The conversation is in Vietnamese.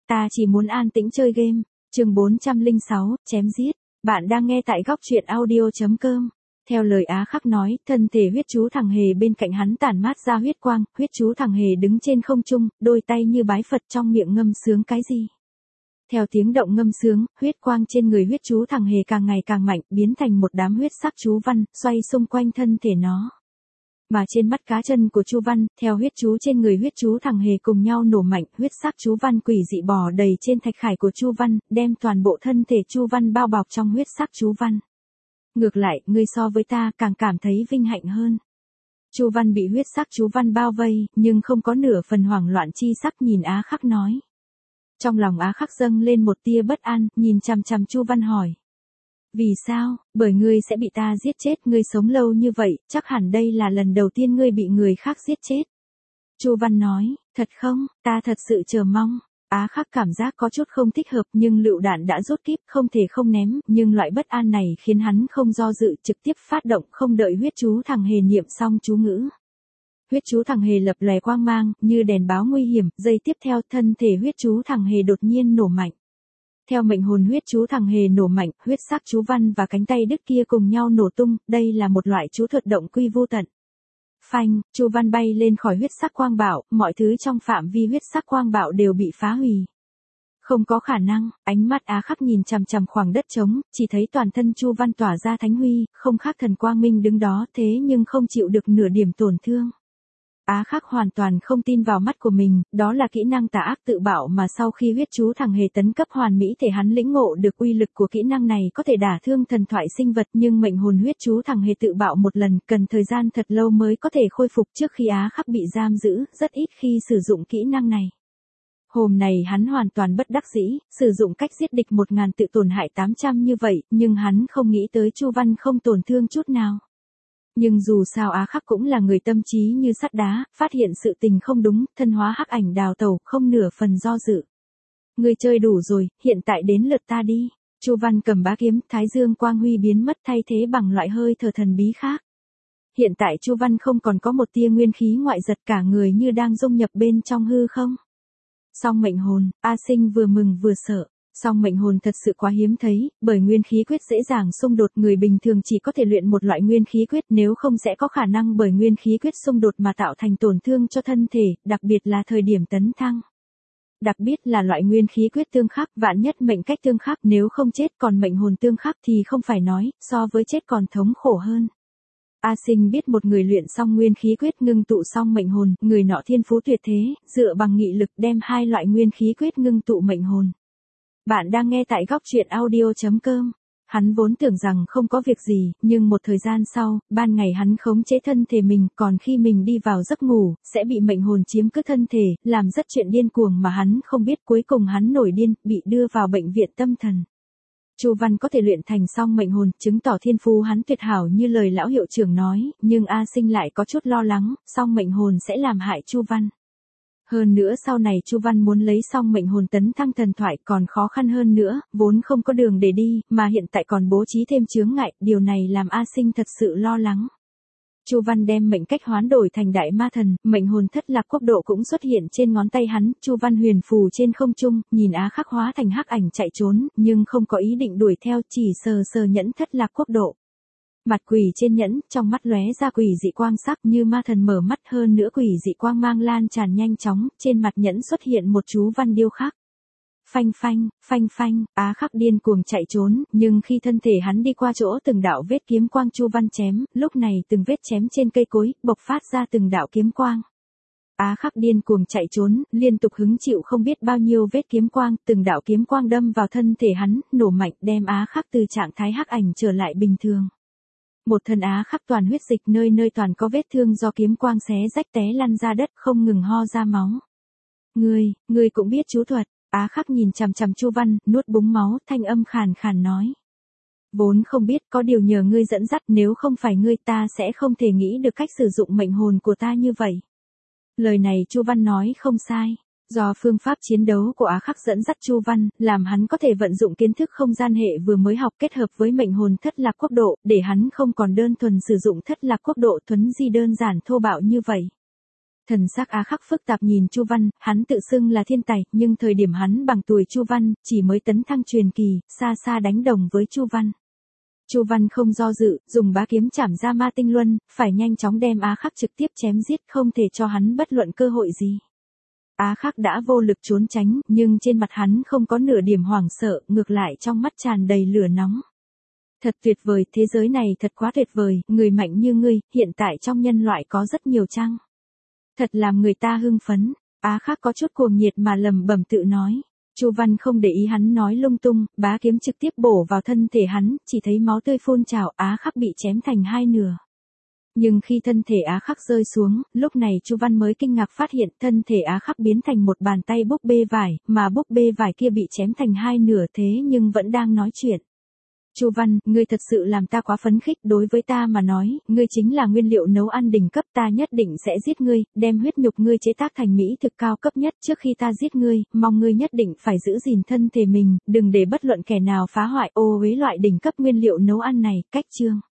ta chỉ muốn an tĩnh chơi game. Chương 406, chém giết. Bạn đang nghe tại góc truyện audio.com. Theo lời Á Khắc nói, thân thể huyết chú thằng hề bên cạnh hắn tản mát ra huyết quang, huyết chú thằng hề đứng trên không trung, đôi tay như bái Phật trong miệng ngâm sướng cái gì. Theo tiếng động ngâm sướng, huyết quang trên người huyết chú thằng hề càng ngày càng mạnh, biến thành một đám huyết sắc chú văn, xoay xung quanh thân thể nó. Mà trên mắt cá chân của Chu Văn, theo huyết chú trên người huyết chú thằng hề cùng nhau nổ mạnh, huyết sắc chú văn quỷ dị bò đầy trên thạch khải của Chu Văn, đem toàn bộ thân thể Chu Văn bao bọc trong huyết sắc chú văn. Ngược lại, ngươi so với ta càng cảm thấy vinh hạnh hơn. Chu Văn bị huyết sắc chú văn bao vây, nhưng không có nửa phần hoảng loạn chi sắc, nhìn Á Khắc nói. Trong lòng Á Khắc dâng lên một tia bất an, nhìn chằm chằm Chu Văn hỏi. Vì sao? Bởi ngươi sẽ bị ta giết chết, ngươi sống lâu như vậy, chắc hẳn đây là lần đầu tiên ngươi bị người khác giết chết. Chu Văn nói, thật không, ta thật sự chờ mong. Á Khắc cảm giác có chút không thích hợp, nhưng lựu đạn đã rút kíp, không thể không ném, nhưng loại bất an này khiến hắn không do dự, trực tiếp phát động, không đợi huyết chú thằng hề niệm xong chú ngữ. Huyết chú thằng hề lập lòe quang mang, như đèn báo nguy hiểm, giây tiếp theo thân thể huyết chú thằng hề đột nhiên nổ mạnh. Theo mệnh hồn huyết chú thằng hề nổ mạnh, huyết sắc chú văn và cánh tay đứt kia cùng nhau nổ tung, đây là một loại chú thuật động quy vô tận. Phanh, Chu Văn bay lên khỏi huyết sắc quang bạo, mọi thứ trong phạm vi huyết sắc quang bạo đều bị phá hủy. Không có khả năng, ánh mắt Á Khắc nhìn chằm chằm khoảng đất trống, chỉ thấy toàn thân Chu Văn tỏa ra thánh huy, không khác thần quang minh đứng đó, thế nhưng không chịu được nửa điểm tổn thương. Á Khắc hoàn toàn không tin vào mắt của mình, đó là kỹ năng tà ác tự bạo mà sau khi huyết chú thằng hề tấn cấp hoàn mỹ thể hắn lĩnh ngộ được uy lực của kỹ năng này có thể đả thương thần thoại sinh vật, nhưng mệnh hồn huyết chú thằng hề tự bạo một lần cần thời gian thật lâu mới có thể khôi phục. Trước khi Á Khắc bị giam giữ, rất ít khi sử dụng kỹ năng này. Hôm này hắn hoàn toàn bất đắc dĩ, sử dụng cách giết địch 1000 tự tổn hại 800 như vậy, nhưng hắn không nghĩ tới Chu Văn không tổn thương chút nào. Nhưng dù sao Á Khắc cũng là người tâm trí như sắt đá, phát hiện sự tình không đúng, thân hóa hắc ảnh đào tẩu, không nửa phần do dự. Ngươi chơi đủ rồi, hiện tại đến lượt ta đi. Chu Văn cầm bá kiếm, thái dương quang huy biến mất thay thế bằng loại hơi thở thần bí khác. Hiện tại Chu Văn không còn có một tia nguyên khí ngoại giật, cả người như đang dung nhập bên trong hư không. Song mệnh hồn, A Sinh vừa mừng vừa sợ. Song mệnh hồn thật sự quá hiếm thấy, bởi nguyên khí quyết dễ dàng xung đột, người bình thường chỉ có thể luyện một loại nguyên khí quyết, nếu không sẽ có khả năng bởi nguyên khí quyết xung đột mà tạo thành tổn thương cho thân thể, đặc biệt là thời điểm tấn thăng. Đặc biệt là loại nguyên khí quyết tương khắc, vạn nhất mệnh cách tương khắc, nếu không chết còn mệnh hồn tương khắc thì không phải nói, so với chết còn thống khổ hơn. A Sinh biết một người luyện xong nguyên khí quyết ngưng tụ xong mệnh hồn, người nọ thiên phú tuyệt thế, dựa bằng nghị lực đem hai loại nguyên khí quyết ngưng tụ mệnh hồn. Bạn đang nghe tại góc truyện audio.com. Hắn vốn tưởng rằng không có việc gì, nhưng một thời gian sau, ban ngày hắn khống chế thân thể mình, còn khi mình đi vào giấc ngủ, sẽ bị mệnh hồn chiếm cứ thân thể, làm rất chuyện điên cuồng mà hắn không biết, cuối cùng hắn nổi điên, bị đưa vào bệnh viện tâm thần. Chu Văn có thể luyện thành song mệnh hồn, chứng tỏ thiên phú hắn tuyệt hảo như lời lão hiệu trưởng nói, nhưng A Sinh lại có chút lo lắng, song mệnh hồn sẽ làm hại Chu Văn. Hơn nữa sau này Chu Văn muốn lấy xong mệnh hồn tấn thăng thần thoại còn khó khăn hơn nữa, vốn không có đường để đi, mà hiện tại còn bố trí thêm chướng ngại, điều này làm A Sinh thật sự lo lắng. Chu Văn đem mệnh cách hoán đổi thành đại ma thần, mệnh hồn thất lạc quốc độ cũng xuất hiện trên ngón tay hắn, Chu Văn huyền phù trên không trung, nhìn Á Khắc hóa thành hắc ảnh chạy trốn, nhưng không có ý định đuổi theo, chỉ sờ sờ nhẫn thất lạc quốc độ. Mặt quỷ trên nhẫn, trong mắt lóe ra quỷ dị quang sắc như ma thần mở mắt, hơn nữa quỷ dị quang mang lan tràn nhanh chóng, trên mặt nhẫn xuất hiện một chú văn điêu khắc. Phanh phanh, phanh phanh, Á Khắc điên cuồng chạy trốn, nhưng khi thân thể hắn đi qua chỗ từng đạo vết kiếm quang Chu Văn chém, lúc này từng vết chém trên cây cối, bộc phát ra từng đạo kiếm quang. Á Khắc điên cuồng chạy trốn, liên tục hứng chịu không biết bao nhiêu vết kiếm quang, từng đạo kiếm quang đâm vào thân thể hắn, nổ mạnh đem Á Khắc từ trạng thái hắc ảnh trở lại bình thường. Một thân Á Khắc toàn huyết dịch, nơi nơi toàn có vết thương do kiếm quang xé rách, té lăn ra đất, không ngừng ho ra máu. Ngươi cũng biết chú thuật. Á Khắc nhìn chằm chằm Chu Văn, nuốt búng máu, thanh âm khàn khàn nói. Vốn không biết, có điều nhờ ngươi dẫn dắt, nếu không phải ngươi ta sẽ không thể nghĩ được cách sử dụng mệnh hồn của ta như vậy. Lời này Chu Văn nói không sai. Do phương pháp chiến đấu của Á Khắc dẫn dắt Chu Văn, làm hắn có thể vận dụng kiến thức không gian hệ vừa mới học kết hợp với mệnh hồn thất lạc quốc độ, để hắn không còn đơn thuần sử dụng thất lạc quốc độ thuấn di đơn giản thô bạo như vậy. Thần sắc Á Khắc phức tạp nhìn Chu Văn, hắn tự xưng là thiên tài, nhưng thời điểm hắn bằng tuổi Chu Văn, chỉ mới tấn thăng truyền kỳ, xa xa đánh đồng với Chu Văn. Chu Văn không do dự, dùng bá kiếm chảm ra ma tinh luân, phải nhanh chóng đem Á Khắc trực tiếp chém giết, không thể cho hắn bất luận cơ hội gì. Á Khắc đã vô lực trốn tránh, nhưng trên mặt hắn không có nửa điểm hoảng sợ, ngược lại trong mắt tràn đầy lửa nóng. Thật tuyệt vời, thế giới này thật quá tuyệt vời, người mạnh như ngươi, hiện tại trong nhân loại có rất nhiều chăng? Thật làm người ta hưng phấn, Á Khắc có chút cuồng nhiệt mà lẩm bẩm tự nói. Chu Văn không để ý hắn nói lung tung, bá kiếm trực tiếp bổ vào thân thể hắn, chỉ thấy máu tươi phun trào, Á Khắc bị chém thành hai nửa. Nhưng khi thân thể Á Khắc rơi xuống, lúc này Chu Văn mới kinh ngạc phát hiện thân thể Á Khắc biến thành một bàn tay búp bê vải, mà búp bê vải kia bị chém thành hai nửa thế nhưng vẫn đang nói chuyện. Chu Văn, ngươi thật sự làm ta quá phấn khích, đối với ta mà nói, ngươi chính là nguyên liệu nấu ăn đỉnh cấp, ta nhất định sẽ giết ngươi, đem huyết nhục ngươi chế tác thành mỹ thực cao cấp nhất, trước khi ta giết ngươi, mong ngươi nhất định phải giữ gìn thân thể mình, đừng để bất luận kẻ nào phá hoại ô uế loại đỉnh cấp nguyên liệu nấu ăn này, cách chương.